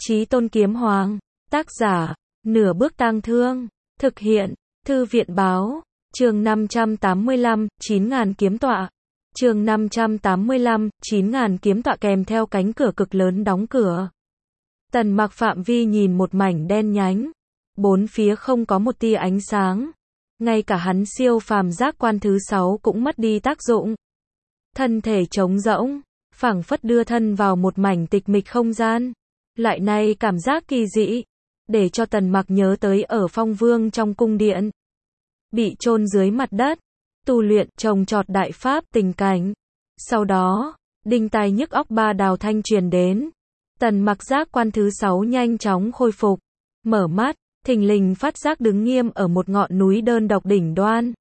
Chí Tôn Kiếm Hoàng. Tác giả, Nửa Bước Tang Thương. Thực hiện, Thư viện Báo. Chương 585, 9.000 kiếm tọa. Chương 585, 9.000 kiếm tọa kèm theo cánh cửa cực lớn đóng cửa. Tần Mặc phạm vi nhìn một mảnh đen nhánh. Bốn phía không có một tia ánh sáng. Ngay cả hắn siêu phàm giác quan thứ 6 cũng mất đi tác dụng. Thân thể trống rỗng, phảng phất đưa thân vào một mảnh tịch mịch không gian. Loại này cảm giác kỳ dị, để cho Tần Mặc nhớ tới ở Phong Vương trong cung điện. Bị chôn dưới mặt đất, tu luyện, trồng trọt đại pháp tình cảnh. Sau đó, đinh tai nhức óc ba đào thanh truyền đến. Tần Mặc giác quan thứ 6 nhanh chóng khôi phục. Mở mắt, thình lình phát giác đứng nghiêm ở một ngọn núi đơn độc đỉnh đoan.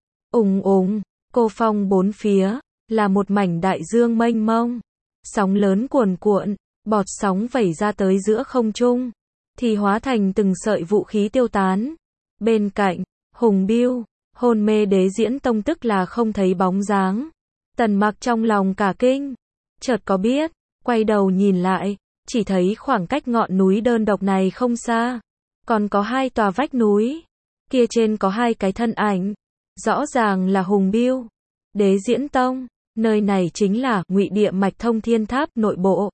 Cô phong bốn phía, là một mảnh đại dương mênh mông. Sóng lớn cuồn cuộn, bọt sóng vẩy ra tới giữa không trung, thì hóa thành từng sợi vũ khí tiêu tán. Bên cạnh, Hùng Biêu, hôn mê Đế Diễn Tông tức là không thấy bóng dáng. Tần Mặc trong lòng cả kinh, chợt có biết, quay đầu nhìn lại, chỉ thấy khoảng cách ngọn núi đơn độc này không xa, còn có hai tòa vách núi, kia trên có hai cái thân ảnh, rõ ràng là Hùng Biêu, Đế Diễn Tông. Nơi này chính là Ngụy Địa Mạch Thông Thiên Tháp nội bộ.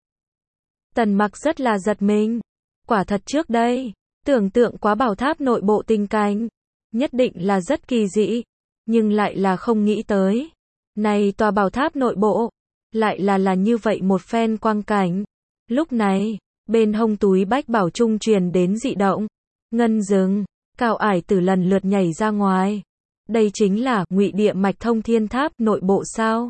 Tần Mặc rất là giật mình. Quả thật trước đây, tưởng tượng quá bảo tháp nội bộ tình cảnh, nhất định là rất kỳ dị, nhưng lại là không nghĩ tới. Này tòa bảo tháp nội bộ, lại là như vậy một phen quang cảnh. Lúc này, bên hông túi bách bảo trung truyền đến dị động. Ngân Dừng, Cao Ải Tử lần lượt nhảy ra ngoài. Đây chính là Ngụy Địa Mạch Thông Thiên Tháp nội bộ sao?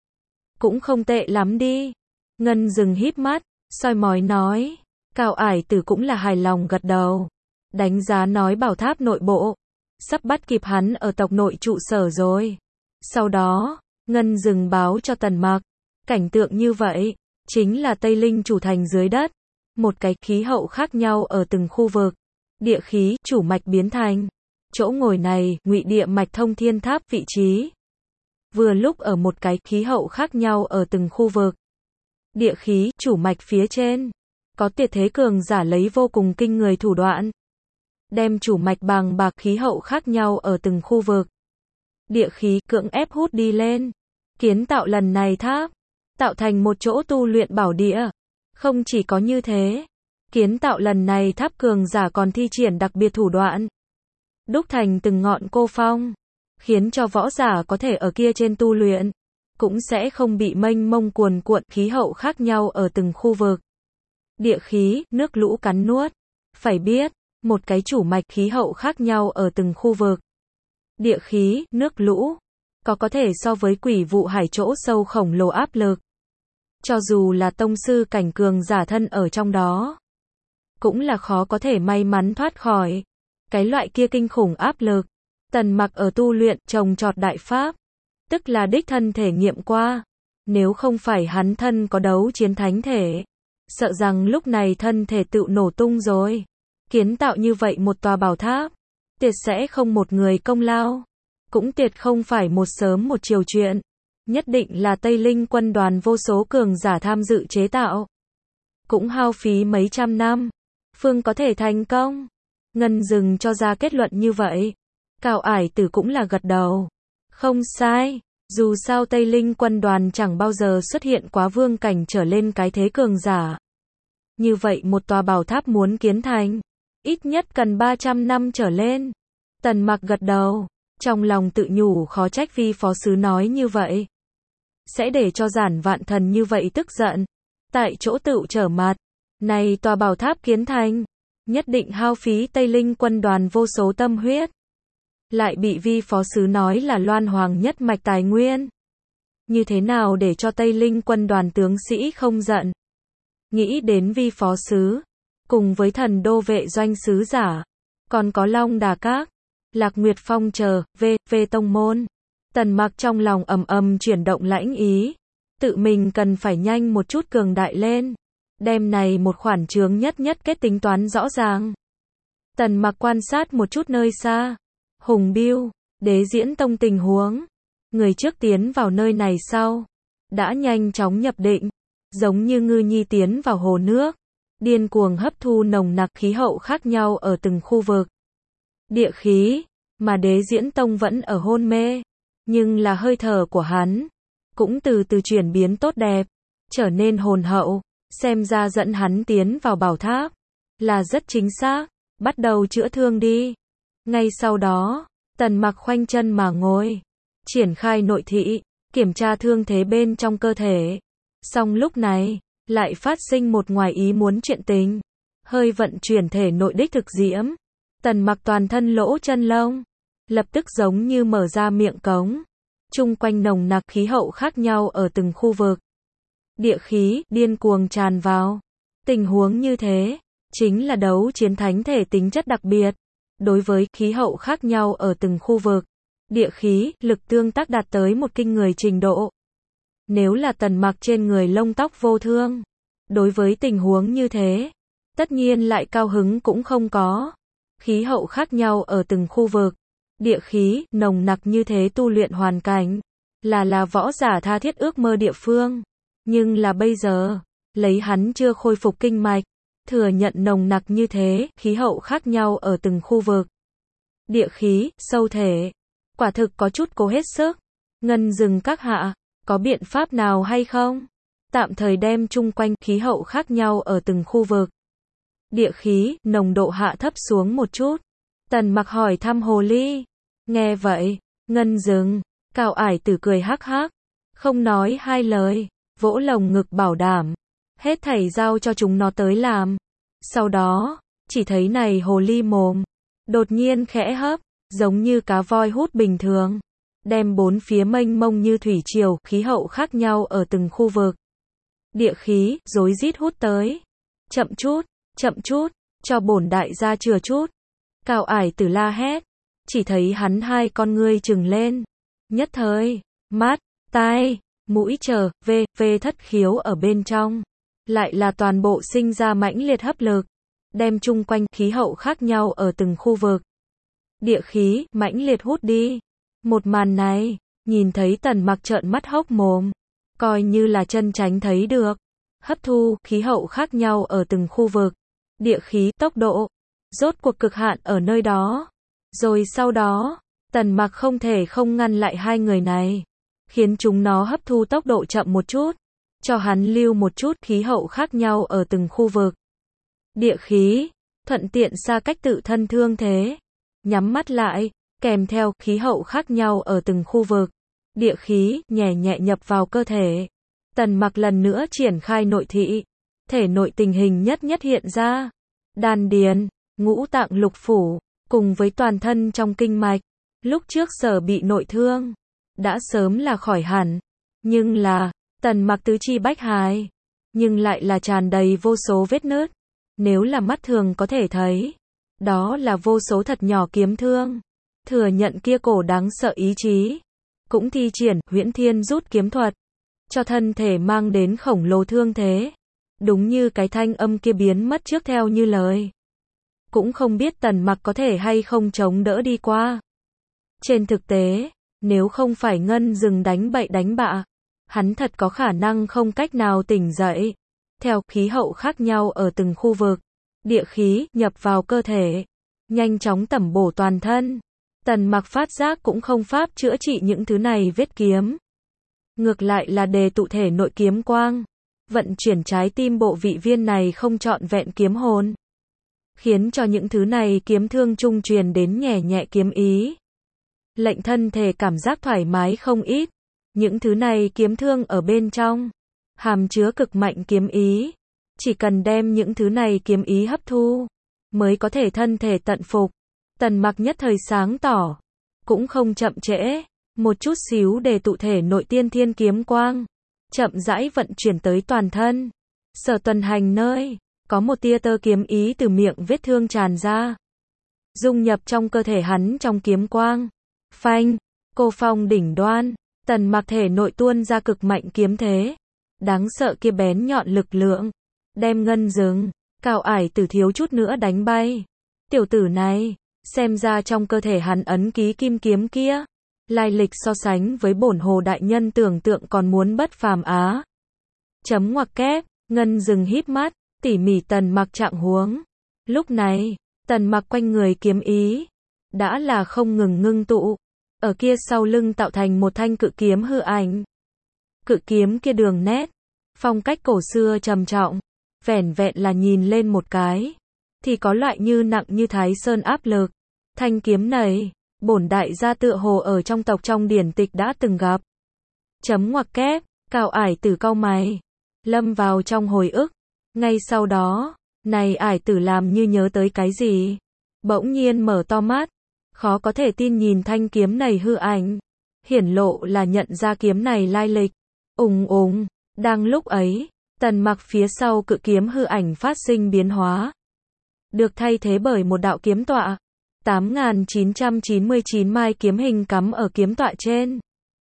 Cũng không tệ lắm đi. Ngân Dừng híp mắt, soi mói nói. Cao Ải Tử cũng là hài lòng gật đầu. Đánh giá nói bảo tháp nội bộ, sắp bắt kịp hắn ở tộc nội trụ sở rồi. Sau đó, Ngân Dừng báo cho Tần Mặc. Cảnh tượng như vậy, chính là Tây Linh chủ thành dưới đất. Một cái khí hậu khác nhau ở từng khu vực. Địa khí, chủ mạch biến thành. Chỗ ngồi này, Ngụy Địa Mạch Thông Thiên Tháp vị trí. Vừa lúc ở một cái khí hậu khác nhau ở từng khu vực. Địa khí, chủ mạch phía trên, có tuyệt thế cường giả lấy vô cùng kinh người thủ đoạn. Đem chủ mạch bàng bạc khí hậu khác nhau ở từng khu vực. Địa khí, cưỡng ép hút đi lên. Kiến tạo lần này tháp, tạo thành một chỗ tu luyện bảo địa. Không chỉ có như thế, kiến tạo lần này tháp cường giả còn thi triển đặc biệt thủ đoạn. Đúc thành từng ngọn cô phong, khiến cho võ giả có thể ở kia trên tu luyện, cũng sẽ không bị mênh mông cuồn cuộn khí hậu khác nhau ở từng khu vực. Địa khí, nước lũ cắn nuốt. Phải biết, một cái chủ mạch khí hậu khác nhau ở từng khu vực. Địa khí, nước lũ, có thể so với quỷ vụ hải chỗ sâu khổng lồ áp lực. Cho dù là tông sư cảnh cường giả thân ở trong đó, cũng là khó có thể may mắn thoát khỏi. Cái loại kia kinh khủng áp lực. Tần Mặc ở tu luyện, trồng trọt đại pháp, tức là đích thân thể nghiệm qua. Nếu không phải hắn thân có đấu chiến thánh thể, sợ rằng lúc này thân thể tự nổ tung rồi. Kiến tạo như vậy một tòa bảo tháp, tuyệt sẽ không một người công lao, cũng tuyệt không phải một sớm một chiều chuyện. Nhất định là Tây Linh quân đoàn vô số cường giả tham dự chế tạo. Cũng hao phí mấy trăm năm, phương có thể thành công. Ngân Dừng cho ra kết luận như vậy. Cao Ải Tử cũng là gật đầu. Không sai, dù sao Tây Linh quân đoàn chẳng bao giờ xuất hiện quá vương cảnh trở lên cái thế cường giả. Như vậy một tòa bảo tháp muốn kiến thành, ít nhất cần 300 năm trở lên. Tần Mặc gật đầu, trong lòng tự nhủ khó trách vi phó sứ nói như vậy. Sẽ để cho Giản Vạn Thần như vậy tức giận. Tại chỗ tựu trở mặt, này tòa bảo tháp kiến thành, nhất định hao phí Tây Linh quân đoàn vô số tâm huyết. Lại bị vi phó sứ nói là loan hoàng nhất mạch tài nguyên. Như thế nào để cho Tây Linh quân đoàn tướng sĩ không giận? Nghĩ đến vi phó sứ, cùng với Thần Đô vệ doanh sứ giả, còn có Long Đà Các, Lạc Nguyệt Phong chờ, về tông môn. Tần Mặc trong lòng ầm ầm chuyển động lãnh ý, tự mình cần phải nhanh một chút cường đại lên. Đem này một khoản chướng nhất kết tính toán rõ ràng. Tần Mặc quan sát một chút nơi xa. Hùng Biêu, Đế Diễn Tông tình huống. Người trước tiến vào nơi này sau, đã nhanh chóng nhập định, giống như ngư nhi tiến vào hồ nước. điên cuồng hấp thu nồng nặc khí hậu khác nhau ở từng khu vực. Địa khí, mà Đế Diễn Tông vẫn ở hôn mê, nhưng là hơi thở của hắn cũng từ từ chuyển biến tốt đẹp, trở nên hồn hậu, xem ra dẫn hắn tiến vào bảo tháp là rất chính xác, bắt đầu chữa thương đi. Ngay sau đó, Tần Mặc khoanh chân mà ngồi, triển khai nội thị, kiểm tra thương thế bên trong cơ thể. Song lúc này, lại phát sinh một ngoài ý muốn chuyện tình. Hơi vận chuyển thể nội đích thực diễm, Tần Mặc toàn thân lỗ chân lông, lập tức giống như mở ra miệng cống. Chung quanh nồng nặc khí hậu khác nhau ở từng khu vực. Địa khí, điên cuồng tràn vào. Tình huống như thế, chính là đấu chiến thánh thể tính chất đặc biệt. Đối với khí hậu khác nhau ở từng khu vực, địa khí, lực tương tác đạt tới một kinh người trình độ. Nếu là Tần Mặc trên người lông tóc vô thương, đối với tình huống như thế, tất nhiên lại cao hứng cũng không có. Khí hậu khác nhau ở từng khu vực, địa khí, nồng nặc như thế tu luyện hoàn cảnh, là võ giả tha thiết ước mơ địa phương. Nhưng là bây giờ, lấy hắn chưa khôi phục kinh mạch, thừa nhận nồng nặc như thế, khí hậu khác nhau ở từng khu vực. Địa khí, sâu thể, quả thực có chút cố hết sức. Ngân Dừng các hạ, có biện pháp nào hay không? Tạm thời đem chung quanh khí hậu khác nhau ở từng khu vực. Địa khí, nồng độ hạ thấp xuống một chút. Tần Mặc hỏi thăm hồ ly. Nghe vậy, Ngân Dừng, Cao Ải Tử cười hắc hắc, không nói hai lời, vỗ lồng ngực bảo đảm, hết thảy giao cho chúng nó tới làm. Sau đó, chỉ thấy này hồ ly mồm đột nhiên khẽ hấp, giống như cá voi hút bình thường, đem bốn phía mênh mông như thủy triều, khí hậu khác nhau ở từng khu vực. Địa khí, rối rít hút tới. Chậm chút, cho bổn đại gia chừa chút. Cao Ải Tử la hét, chỉ thấy hắn hai con ngươi trừng lên. Nhất thời, mắt, tai, mũi về thất khiếu ở bên trong, lại là toàn bộ sinh ra mãnh liệt hấp lực, đem chung quanh khí hậu khác nhau ở từng khu vực. Địa khí, mãnh liệt hút đi. Một màn này, nhìn thấy Tần Mặc trợn mắt hốc mồm, coi như là chân tránh thấy được. Hấp thu, khí hậu khác nhau ở từng khu vực. Địa khí, tốc độ, rốt cuộc cực hạn ở nơi đó. Rồi sau đó, Tần Mặc không thể không ngăn lại hai người này, khiến chúng nó hấp thu tốc độ chậm một chút, cho hắn lưu một chút khí hậu khác nhau ở từng khu vực. Địa khí, thuận tiện xa cách tự thân thương thế, nhắm mắt lại, kèm theo khí hậu khác nhau ở từng khu vực. Địa khí, nhẹ nhẹ nhập vào cơ thể. Tần Mặc lần nữa triển khai nội thị, thể nội tình hình nhất nhất hiện ra. Đan điền, ngũ tạng lục phủ, cùng với toàn thân trong kinh mạch, lúc trước sở bị nội thương, đã sớm là khỏi hẳn. Nhưng là, Tần Mặc tứ chi bách hài, nhưng lại là tràn đầy vô số vết nứt. Nếu là mắt thường có thể thấy, đó là vô số thật nhỏ kiếm thương. Thừa nhận kia cổ đáng sợ ý chí, cũng thi triển Huyễn Thiên rút kiếm thuật, cho thân thể mang đến khổng lồ thương thế. Đúng như cái thanh âm kia biến mất trước theo như lời. Cũng không biết Tần Mặc có thể hay không chống đỡ đi qua. Trên thực tế, nếu không phải Ngân Dừng đánh bậy đánh bạ, hắn thật có khả năng không cách nào tỉnh dậy. Theo khí hậu khác nhau ở từng khu vực, địa khí nhập vào cơ thể, nhanh chóng tẩm bổ toàn thân. Tần Mặc phát giác cũng không pháp chữa trị những thứ này vết kiếm. Ngược lại là đề tụ thể nội kiếm quang, vận chuyển trái tim bộ vị viên này không trọn vẹn kiếm hồn, khiến cho những thứ này kiếm thương trung truyền đến nhẹ nhẹ kiếm ý, lệnh thân thể cảm giác thoải mái không ít. Những thứ này kiếm thương ở bên trong hàm chứa cực mạnh kiếm ý, chỉ cần đem những thứ này kiếm ý hấp thu, mới có thể thân thể tận phục. Tần Mặc nhất thời sáng tỏ, cũng không chậm trễ, một chút xíu để tụ thể nội tiên thiên kiếm quang, chậm rãi vận chuyển tới toàn thân. Sở tuần hành nơi, có một tia tơ kiếm ý từ miệng vết thương tràn ra, dung nhập trong cơ thể hắn trong kiếm quang. Phanh, cô phong đỉnh đoan, Tần Mặc thể nội tuôn ra cực mạnh kiếm thế, đáng sợ kia bén nhọn lực lượng, đem Ngân Dừng, Cao Ải Tử thiếu chút nữa đánh bay. Tiểu tử này, xem ra trong cơ thể hắn ấn ký kim kiếm kia, lai lịch so sánh với bổn hồ đại nhân tưởng tượng còn muốn bất phàm á. Chấm ngoặc kép, Ngân Dừng híp mắt, tỉ mỉ Tần Mặc trạng huống. Lúc này, Tần Mặc quanh người kiếm ý đã là không ngừng ngưng tụ, ở kia sau lưng tạo thành một thanh cự kiếm hư ảnh. Cự kiếm kia đường nét, phong cách cổ xưa trầm trọng, vẻn vẹn là nhìn lên một cái thì có loại như nặng như Thái Sơn áp lực. Thanh kiếm này, bổn đại gia tựa hồ ở trong tộc trong điển tịch đã từng gặp. Chấm ngoặc kép, Cao Ải Tử cau mày, lâm vào trong hồi ức. Ngay sau đó, này Ải Tử làm như nhớ tới cái gì, bỗng nhiên mở to mắt, khó có thể tin nhìn thanh kiếm này hư ảnh, hiển lộ là nhận ra kiếm này lai lịch. Ùng ùng, đang lúc ấy, Tần Mặc phía sau cự kiếm hư ảnh phát sinh biến hóa, được thay thế bởi một đạo kiếm tọa. 8.999 mai kiếm hình cắm ở kiếm tọa trên.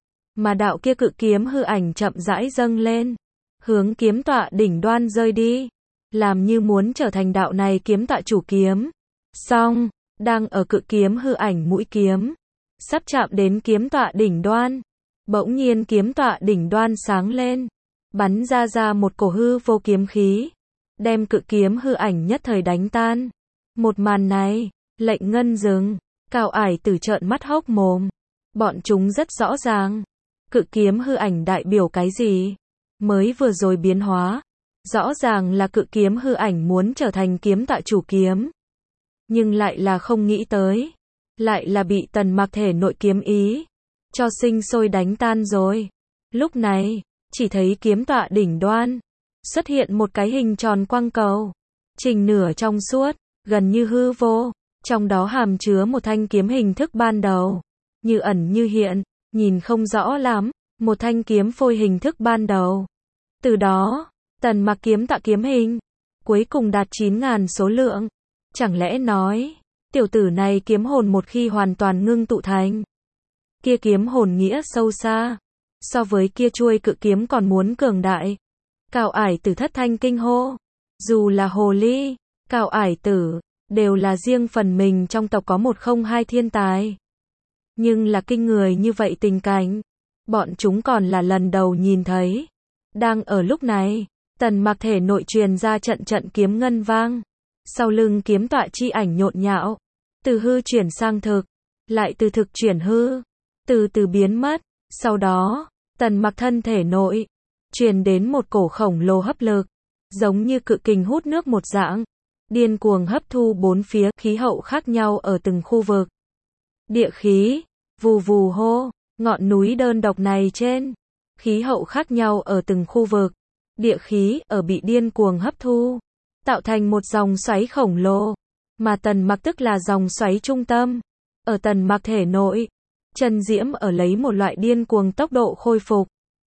Mà đạo kia cự kiếm hư ảnh chậm rãi dâng lên, hướng kiếm tọa đỉnh đoan rơi đi, làm như muốn trở thành đạo này kiếm tọa chủ kiếm. Song, đang ở cự kiếm hư ảnh mũi kiếm, sắp chạm đến kiếm tọa đỉnh đoan, bỗng nhiên kiếm tọa đỉnh đoan sáng lên, bắn ra một cổ hư vô kiếm khí, đem cự kiếm hư ảnh nhất thời đánh tan. Một màn này, lệnh ngân dừng, Cao Ải Tử trợn mắt hốc mồm. Bọn chúng rất rõ ràng, cự kiếm hư ảnh đại biểu cái gì? Mới vừa rồi biến hóa, rõ ràng là cự kiếm hư ảnh muốn trở thành kiếm tọa chủ kiếm, nhưng lại là không nghĩ tới, lại là bị Tần Mặc thể nội kiếm ý cho sinh sôi đánh tan rồi. Lúc này, chỉ thấy kiếm tọa đỉnh đoan xuất hiện một cái hình tròn quang cầu, trình nửa trong suốt, gần như hư vô, trong đó hàm chứa một thanh kiếm hình thức ban đầu, như ẩn như hiện, nhìn không rõ lắm, một thanh kiếm phôi hình thức ban đầu. Từ đó, Tần Mặc kiếm tọa kiếm hình cuối cùng đạt 9.000 số lượng. Chẳng lẽ nói, tiểu tử này kiếm hồn một khi hoàn toàn ngưng tụ thành, kia kiếm hồn nghĩa sâu xa, so với kia chuôi cự kiếm còn muốn cường đại. Cao Ải Tử thất thanh kinh hô. Dù là hồ ly, Cao Ải Tử đều là riêng phần mình trong tộc có một không hai thiên tài, nhưng là kinh người như vậy tình cảnh, bọn chúng còn là lần đầu nhìn thấy. Đang ở lúc này, Tần Mặc thể nội truyền ra trận trận kiếm ngân vang, sau lưng kiếm tọa chi ảnh nhộn nhạo, từ hư chuyển sang thực, lại từ thực chuyển hư, từ từ biến mất. Sau đó, Tần Mặc thân thể nội truyền đến một cổ khổng lồ hấp lực, giống như cự kình hút nước một dạng, điên cuồng hấp thu bốn phía khí hậu khác nhau ở từng khu vực. Địa khí, vù vù hô, ngọn núi đơn độc này trên, khí hậu khác nhau ở từng khu vực, địa khí ở bị điên cuồng hấp thu, tạo thành một dòng xoáy khổng lồ, mà Tần Mặc tức là dòng xoáy trung tâm. Ở Tần Mặc thể nội, chân diễm ở lấy một loại điên cuồng tốc độ khôi phục.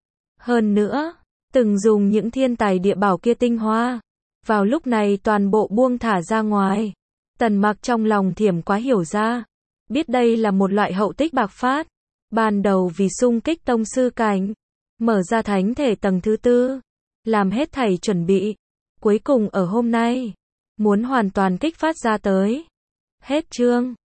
Hơn nữa, từng dùng những thiên tài địa bảo kia tinh hoa, vào lúc này toàn bộ buông thả ra ngoài. Tần Mặc trong lòng thiểm quá hiểu ra, biết đây là một loại hậu tích bạc phát, ban đầu vì xung kích tông sư cảnh, mở ra thánh thể tầng thứ 4, làm hết thảy chuẩn bị, cuối cùng ở hôm nay, muốn hoàn toàn kích phát ra tới. Hết chương.